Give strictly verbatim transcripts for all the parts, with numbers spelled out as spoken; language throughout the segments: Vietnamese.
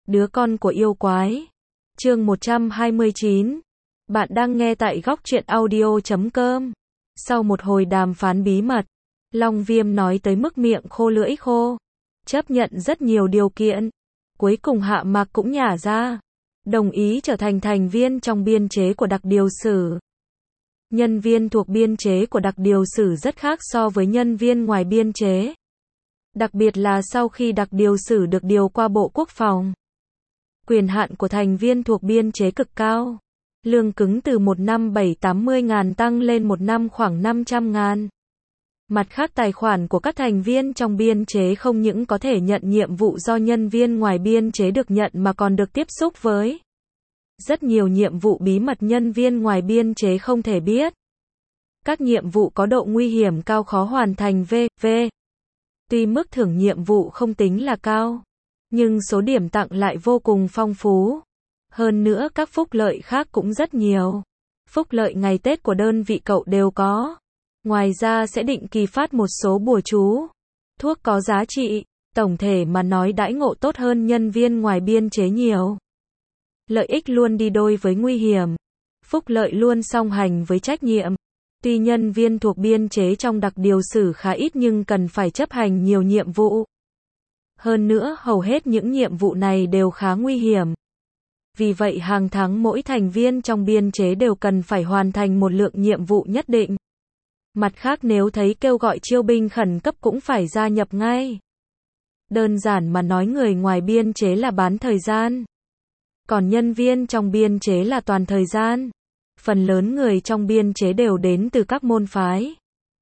Đứa con của yêu quái. Chương một trăm hai mươi chín. Bạn đang nghe tại góc truyện audio chấm com. Sau một hồi đàm phán bí mật, Long Viêm nói tới mức miệng khô lưỡi khô, chấp nhận rất nhiều điều kiện. Cuối cùng Hạ Mạc cũng nhả ra, đồng ý trở thành thành viên trong biên chế của đặc điều sử. Nhân viên thuộc biên chế của đặc điều sử rất khác so với nhân viên ngoài biên chế. Đặc biệt là sau khi đặc điều sử được điều qua Bộ Quốc phòng. Quyền hạn của thành viên thuộc biên chế cực cao. Lương cứng từ một năm bảy tám mươi ngàn tăng lên một năm khoảng năm trăm ngàn. Mặt khác tài khoản của các thành viên trong biên chế không những có thể nhận nhiệm vụ do nhân viên ngoài biên chế được nhận mà còn được tiếp xúc với rất nhiều nhiệm vụ bí mật nhân viên ngoài biên chế không thể biết. Các nhiệm vụ có độ nguy hiểm cao khó hoàn thành vân vân. Tuy mức thưởng nhiệm vụ không tính là cao, nhưng số điểm tặng lại vô cùng phong phú. Hơn nữa các phúc lợi khác cũng rất nhiều. Phúc lợi ngày Tết của đơn vị cậu đều có. Ngoài ra sẽ định kỳ phát một số bùa chú, thuốc có giá trị. Tổng thể mà nói đãi ngộ tốt hơn nhân viên ngoài biên chế nhiều. Lợi ích luôn đi đôi với nguy hiểm. Phúc lợi luôn song hành với trách nhiệm. Tuy nhân viên thuộc biên chế trong đặc điều sử khá ít nhưng cần phải chấp hành nhiều nhiệm vụ. Hơn nữa hầu hết những nhiệm vụ này đều khá nguy hiểm. Vì vậy hàng tháng mỗi thành viên trong biên chế đều cần phải hoàn thành một lượng nhiệm vụ nhất định. Mặt khác nếu thấy kêu gọi chiêu binh khẩn cấp cũng phải gia nhập ngay. Đơn giản mà nói người ngoài biên chế là bán thời gian. Còn nhân viên trong biên chế là toàn thời gian. Phần lớn người trong biên chế đều đến từ các môn phái,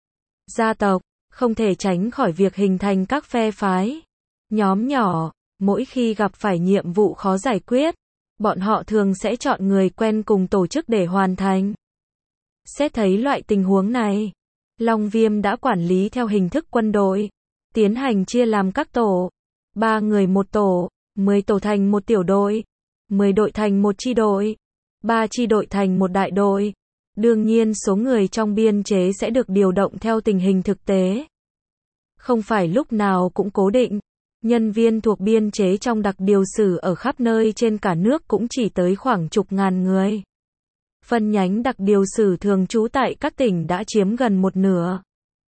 gia tộc, không thể tránh khỏi việc hình thành các phe phái, nhóm nhỏ. Mỗi khi gặp phải nhiệm vụ khó giải quyết, bọn họ thường sẽ chọn người quen cùng tổ chức để hoàn thành. Xét thấy loại tình huống này, Long Viêm đã quản lý theo hình thức quân đội, tiến hành chia làm các tổ, ba người một tổ, mười tổ thành một tiểu đội, mười đội thành một chi đội, ba chi đội thành một đại đội. Đương nhiên số người trong biên chế sẽ được điều động theo tình hình thực tế. Không phải lúc nào cũng cố định. Nhân viên thuộc biên chế trong đặc điều sử ở khắp nơi trên cả nước cũng chỉ tới khoảng chục ngàn người. Phân nhánh đặc điều sử thường trú tại các tỉnh đã chiếm gần một nửa.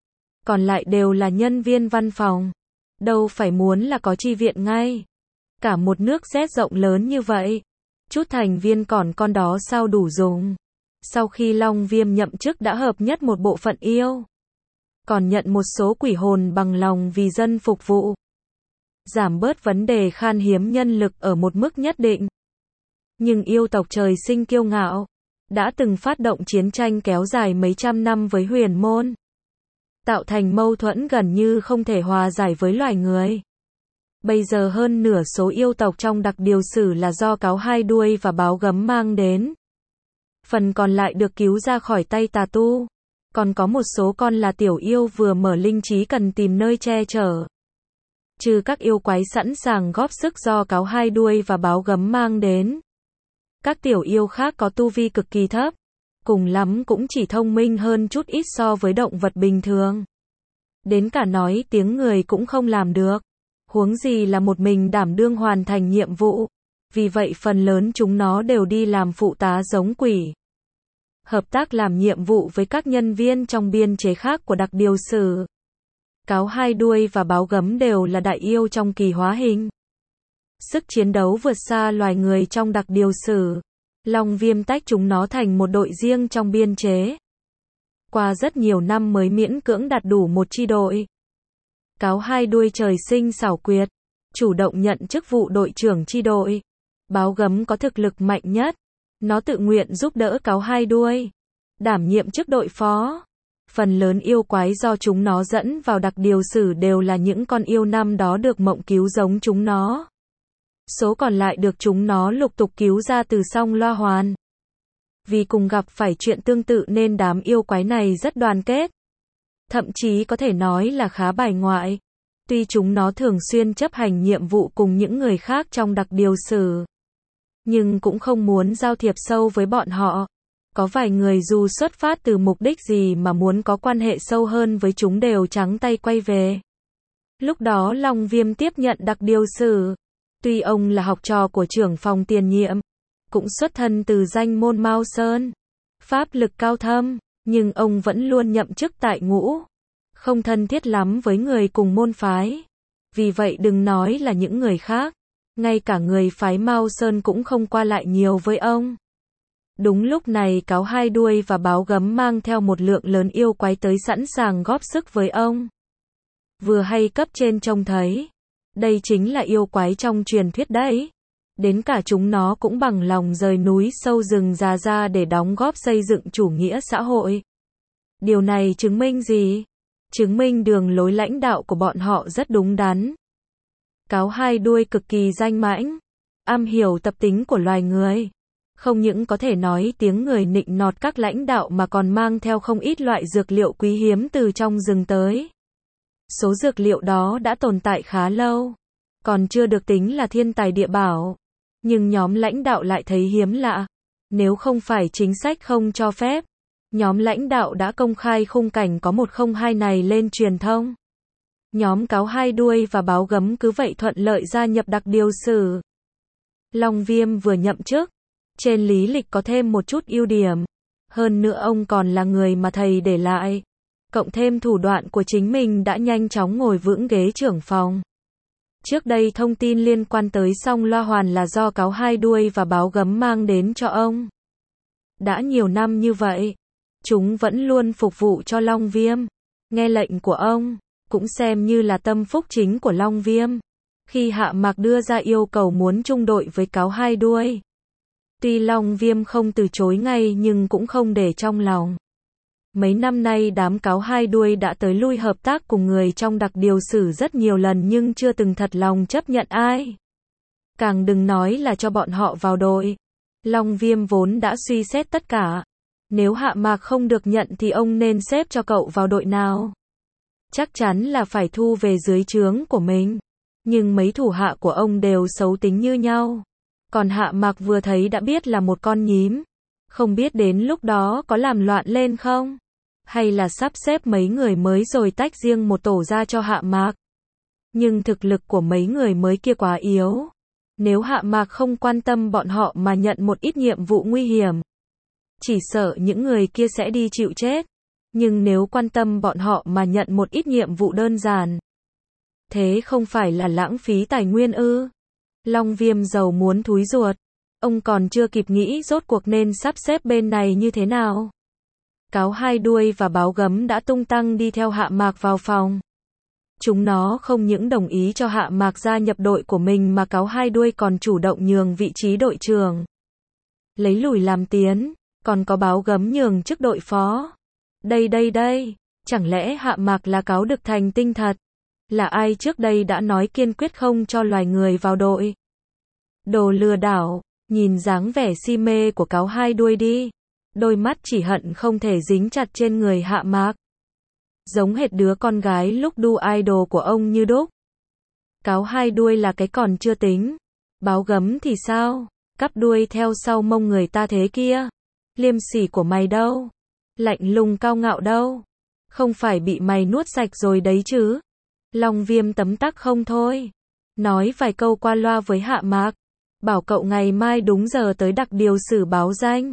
Còn lại đều là nhân viên văn phòng. Đâu phải muốn là có chi viện ngay. Cả một nước rét rộng lớn như vậy. Chút thành viên còn con đó sao đủ dùng. Sau khi Long Viêm nhậm chức đã hợp nhất một bộ phận yêu. Còn nhận một số quỷ hồn bằng lòng vì dân phục vụ. Giảm bớt vấn đề khan hiếm nhân lực ở một mức nhất định. Nhưng yêu tộc trời sinh kiêu ngạo. Đã từng phát động chiến tranh kéo dài mấy trăm năm với huyền môn. Tạo thành mâu thuẫn gần như không thể hòa giải với loài người. Bây giờ hơn nửa số yêu tộc trong đặc điều sử là do cáo hai đuôi và báo gấm mang đến. Phần còn lại được cứu ra khỏi tay tà tu. Còn có một số con là tiểu yêu vừa mở linh trí cần tìm nơi che chở. Trừ các yêu quái sẵn sàng góp sức do cáo hai đuôi và báo gấm mang đến. Các tiểu yêu khác có tu vi cực kỳ thấp. Cùng lắm cũng chỉ thông minh hơn chút ít so với động vật bình thường. Đến cả nói tiếng người cũng không làm được. Huống gì là một mình đảm đương hoàn thành nhiệm vụ. Vì vậy phần lớn chúng nó đều đi làm phụ tá giống quỷ. Hợp tác làm nhiệm vụ với các nhân viên trong biên chế khác của đặc điều sử. Cáo hai đuôi và báo gấm đều là đại yêu trong kỳ hóa hình. Sức chiến đấu vượt xa loài người trong đặc điều sử. Long Viêm tách chúng nó thành một đội riêng trong biên chế. Qua rất nhiều năm mới miễn cưỡng đạt đủ một chi đội. Cáo hai đuôi trời sinh xảo quyệt, chủ động nhận chức vụ đội trưởng chi đội. Báo gấm có thực lực mạnh nhất. Nó tự nguyện giúp đỡ cáo hai đuôi, đảm nhiệm chức đội phó. Phần lớn yêu quái do chúng nó dẫn vào đặc điều sử đều là những con yêu năm đó được mộng cứu giống chúng nó. Số còn lại được chúng nó lục tục cứu ra từ song loa hoàn. Vì cùng gặp phải chuyện tương tự nên đám yêu quái này rất đoàn kết. Thậm chí có thể nói là khá bài ngoại. Tuy chúng nó thường xuyên chấp hành nhiệm vụ cùng những người khác trong đặc điều sử. Nhưng cũng không muốn giao thiệp sâu với bọn họ. Có vài người dù xuất phát từ mục đích gì mà muốn có quan hệ sâu hơn với chúng đều trắng tay quay về. Lúc đó Long Viêm tiếp nhận đặc điều sử. Tuy ông là học trò của trưởng phòng tiền nhiệm, cũng xuất thân từ danh môn Mao Sơn, pháp lực cao thâm, nhưng ông vẫn luôn nhậm chức tại ngũ, không thân thiết lắm với người cùng môn phái. Vì vậy đừng nói là những người khác, ngay cả người phái Mao Sơn cũng không qua lại nhiều với ông. Đúng lúc này Cáo Hai Đuôi và Báo Gấm mang theo một lượng lớn yêu quái tới sẵn sàng góp sức với ông. Vừa hay cấp trên trông thấy, đây chính là yêu quái trong truyền thuyết đấy. Đến cả chúng nó cũng bằng lòng rời núi sâu rừng già ra để đóng góp xây dựng chủ nghĩa xã hội. Điều này chứng minh gì? Chứng minh đường lối lãnh đạo của bọn họ rất đúng đắn. Cáo Hai Đuôi cực kỳ danh mãnh, am hiểu tập tính của loài người. Không những có thể nói tiếng người nịnh nọt các lãnh đạo mà còn mang theo không ít loại dược liệu quý hiếm từ trong rừng tới. Số dược liệu đó đã tồn tại khá lâu, còn chưa được tính là thiên tài địa bảo. Nhưng nhóm lãnh đạo lại thấy hiếm lạ. Nếu không phải chính sách không cho phép, nhóm lãnh đạo đã công khai khung cảnh có một không hai này lên truyền thông. Nhóm Cáo Hai Đuôi và Báo Gấm cứ vậy thuận lợi gia nhập đặc điều sử. Long Viêm vừa nhậm chức, trên lý lịch có thêm một chút ưu điểm. Hơn nữa ông còn là người mà thầy để lại. Cộng thêm thủ đoạn của chính mình đã nhanh chóng ngồi vững ghế trưởng phòng. Trước đây thông tin liên quan tới Song Loa Hoàn là do Cáo Hai Đuôi và Báo Gấm mang đến cho ông. Đã nhiều năm như vậy, chúng vẫn luôn phục vụ cho Long Viêm. Nghe lệnh của ông, cũng xem như là tâm phúc chính của Long Viêm. Khi Hạ Mạc đưa ra yêu cầu muốn chung đội với Cáo Hai Đuôi, tuy Long Viêm không từ chối ngay nhưng cũng không để trong lòng. Mấy năm nay đám Cáo Hai Đuôi đã tới lui hợp tác cùng người trong đặc điều sử rất nhiều lần nhưng chưa từng thật lòng chấp nhận ai. Càng đừng nói là cho bọn họ vào đội. Long Viêm vốn đã suy xét tất cả. Nếu Hạ Mạc không được nhận thì ông nên xếp cho cậu vào đội nào? Chắc chắn là phải thu về dưới trướng của mình. Nhưng mấy thủ hạ của ông đều xấu tính như nhau. Còn Hạ Mạc vừa thấy đã biết là một con nhím. Không biết đến lúc đó có làm loạn lên không? Hay là sắp xếp mấy người mới rồi tách riêng một tổ ra cho Hạ Mạc? Nhưng thực lực của mấy người mới kia quá yếu. Nếu Hạ Mạc không quan tâm bọn họ mà nhận một ít nhiệm vụ nguy hiểm, chỉ sợ những người kia sẽ đi chịu chết. Nhưng nếu quan tâm bọn họ mà nhận một ít nhiệm vụ đơn giản, thế không phải là lãng phí tài nguyên ư? Long Viêm giàu muốn thúi ruột. Ông còn chưa kịp nghĩ rốt cuộc nên sắp xếp bên này như thế nào. Cáo Hai Đuôi và Báo Gấm đã tung tăng đi theo Hạ Mạc vào phòng. Chúng nó không những đồng ý cho Hạ Mạc gia nhập đội của mình mà Cáo Hai Đuôi còn chủ động nhường vị trí đội trưởng. Lấy lùi làm tiến, còn có Báo Gấm nhường chức đội phó. Đây đây đây, chẳng lẽ Hạ Mạc là cáo được thành tinh thật? Là ai trước đây đã nói kiên quyết không cho loài người vào đội? Đồ lừa đảo, nhìn dáng vẻ si mê của Cáo Hai Đuôi đi. Đôi mắt chỉ hận không thể dính chặt trên người Hạ Mạc. Giống hệt đứa con gái lúc đu idol của ông như đúc. Cáo Hai Đuôi là cái còn chưa tính. Báo Gấm thì sao? Cắp đuôi theo sau mông người ta thế kia. Liêm sỉ của mày đâu? Lạnh lùng cao ngạo đâu? Không phải bị mày nuốt sạch rồi đấy chứ? Long Viêm tấm tắc không thôi. Nói vài câu qua loa với Hạ Mạc. Bảo cậu ngày mai đúng giờ tới đặc điều sử báo danh.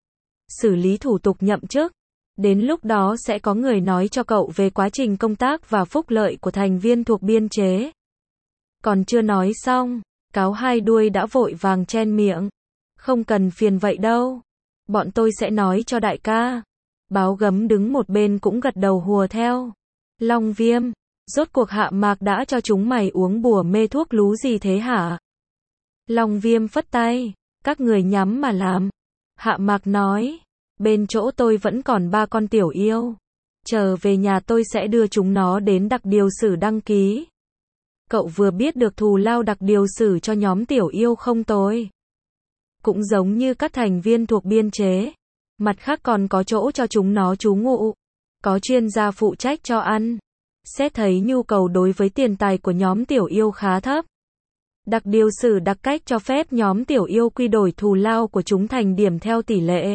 Xử lý thủ tục nhậm chức. Đến lúc đó sẽ có người nói cho cậu về quá trình công tác và phúc lợi của thành viên thuộc biên chế. Còn chưa nói xong, Cáo Hai Đuôi đã vội vàng chen miệng. Không cần phiền vậy đâu. Bọn tôi sẽ nói cho đại ca. Báo Gấm đứng một bên cũng gật đầu hùa theo. Long Viêm, rốt cuộc Hạ Mạc đã cho chúng mày uống bùa mê thuốc lú gì thế hả? Long Viêm phất tay. Các người nhắm mà làm. Hạ Mạc nói. Bên chỗ tôi vẫn còn ba con tiểu yêu. Chờ về nhà tôi sẽ đưa chúng nó đến đặc điều sử đăng ký. Cậu vừa biết được thù lao đặc điều sử cho nhóm tiểu yêu không tôi? Cũng giống như các thành viên thuộc biên chế. Mặt khác còn có chỗ cho chúng nó trú ngụ. Có chuyên gia phụ trách cho ăn. Xét thấy nhu cầu đối với tiền tài của nhóm tiểu yêu khá thấp. Đặc điều sử đặc cách cho phép nhóm tiểu yêu quy đổi thù lao của chúng thành điểm theo tỷ lệ.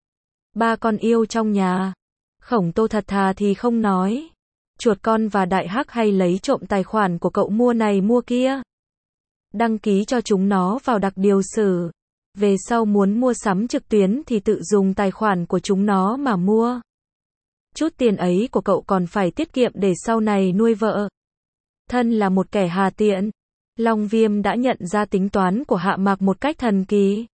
Ba con yêu trong nhà. Khổng Tô thật thà thì không nói. Chuột con và Đại Hắc hay lấy trộm tài khoản của cậu mua này mua kia. đăng ký cho chúng nó vào đặc điều sử. Về sau muốn mua sắm trực tuyến thì tự dùng tài khoản của chúng nó mà mua. Chút tiền ấy của cậu còn phải tiết kiệm để sau này nuôi vợ. Thân là một kẻ hà tiện, Long Viêm đã nhận ra tính toán của Hạ Mạc một cách thần kỳ.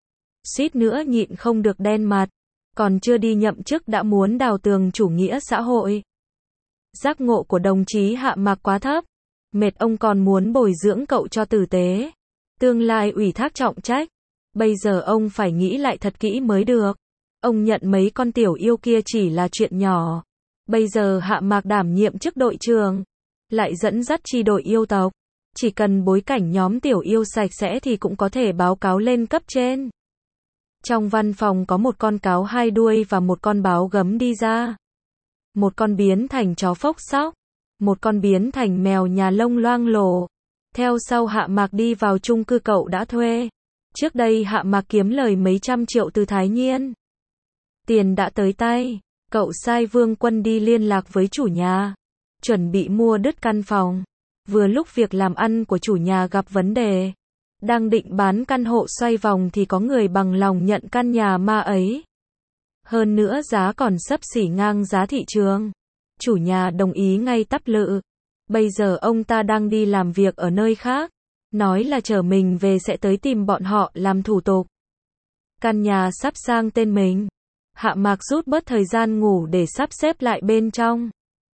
Suýt nữa nhịn không được đen mặt, còn chưa đi nhậm chức đã muốn đào tường chủ nghĩa xã hội. Giác ngộ của đồng chí Hạ Mạc quá thấp, mệt ông còn muốn bồi dưỡng cậu cho tử tế. Tương lai ủy thác trọng trách, bây giờ ông phải nghĩ lại thật kỹ mới được. Ông nhận mấy con tiểu yêu kia chỉ là chuyện nhỏ. Bây giờ Hạ Mạc đảm nhiệm chức đội trưởng, lại dẫn dắt chi đội yêu tộc. Chỉ cần bối cảnh nhóm tiểu yêu sạch sẽ thì cũng có thể báo cáo lên cấp trên. Trong văn phòng có một con cáo hai đuôi và một con báo gấm đi ra. Một con biến thành chó phốc sóc, một con biến thành mèo nhà lông loang lổ. Theo sau Hạ Mạc đi vào chung cư cậu đã thuê. Trước đây Hạ Mạc kiếm lời mấy trăm triệu từ Thái Nhiên. Tiền đã tới tay, cậu sai Vương Quân đi liên lạc với chủ nhà, chuẩn bị mua đứt căn phòng. Vừa lúc việc làm ăn của chủ nhà gặp vấn đề, đang định bán căn hộ xoay vòng thì có người bằng lòng nhận căn nhà ma ấy. Hơn nữa giá còn xấp xỉ ngang giá thị trường. Chủ nhà đồng ý ngay tắp lự. Bây giờ ông ta đang đi làm việc ở nơi khác, nói là chờ mình về sẽ tới tìm bọn họ làm thủ tục. Căn nhà sắp sang tên mình. Hạ Mạc rút bớt thời gian ngủ để sắp xếp lại bên trong.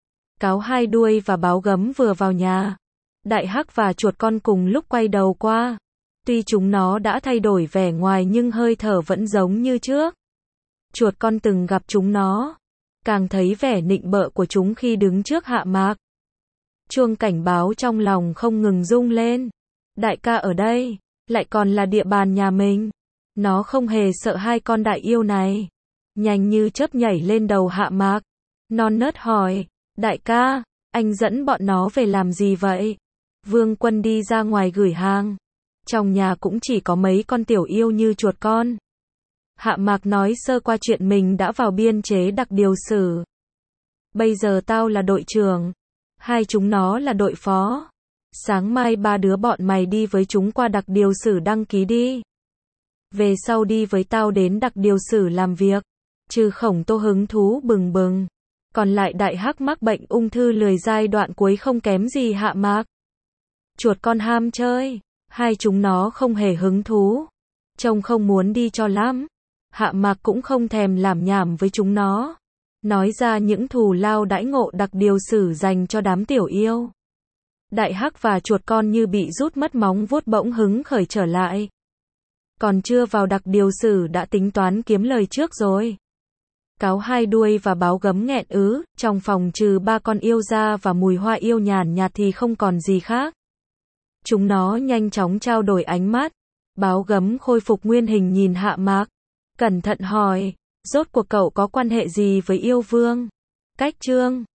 Cáo hai đuôi và báo gấm vừa vào nhà. Đại Hắc và chuột con cùng lúc quay đầu qua. Tuy chúng nó đã thay đổi vẻ ngoài nhưng hơi thở vẫn giống như trước. Chuột con từng gặp chúng nó, càng thấy vẻ nịnh bợ của chúng khi đứng trước Hạ Mạc. Chuông cảnh báo trong lòng không ngừng rung lên. Đại ca ở đây, lại còn là địa bàn nhà mình. Nó không hề sợ hai con đại yêu này. Nhanh như chớp nhảy lên đầu Hạ Mạc. Non nớt hỏi, đại ca, anh dẫn bọn nó về làm gì vậy? Vương Quân đi ra ngoài gửi hàng. Trong nhà cũng chỉ có mấy con tiểu yêu như chuột con. Hạ Mạc nói sơ qua chuyện mình đã vào biên chế đặc điều sử. Bây giờ tao là đội trưởng, hai chúng nó là đội phó. Sáng mai ba đứa bọn mày đi với chúng qua đặc điều sử đăng ký đi. Về sau đi với tao đến đặc điều sử làm việc. Trừ Khổng Tô hứng thú bừng bừng. Còn lại Đại Hắc mắc bệnh ung thư lười giai đoạn cuối không kém gì Hạ Mạc. Chuột con ham chơi, hai chúng nó không hề hứng thú. Trông không muốn đi cho lắm. Hạ Mạc cũng không thèm làm nhảm với chúng nó. Nói ra những thù lao đãi ngộ đặc điều sử dành cho đám tiểu yêu. Đại Hắc và chuột con như bị rút mất móng vuốt bỗng hứng khởi trở lại. Còn chưa vào đặc điều sử đã tính toán kiếm lời trước rồi. Cáo hai đuôi và báo gấm nghẹn ứ, trong phòng trừ ba con yêu ra và mùi hoa yêu nhàn nhạt thì không còn gì khác. Chúng nó nhanh chóng trao đổi ánh mắt. Báo gấm khôi phục nguyên hình nhìn Hạ Mạc. Cẩn thận hỏi, rốt cuộc cậu có quan hệ gì với yêu vương? Cách Trương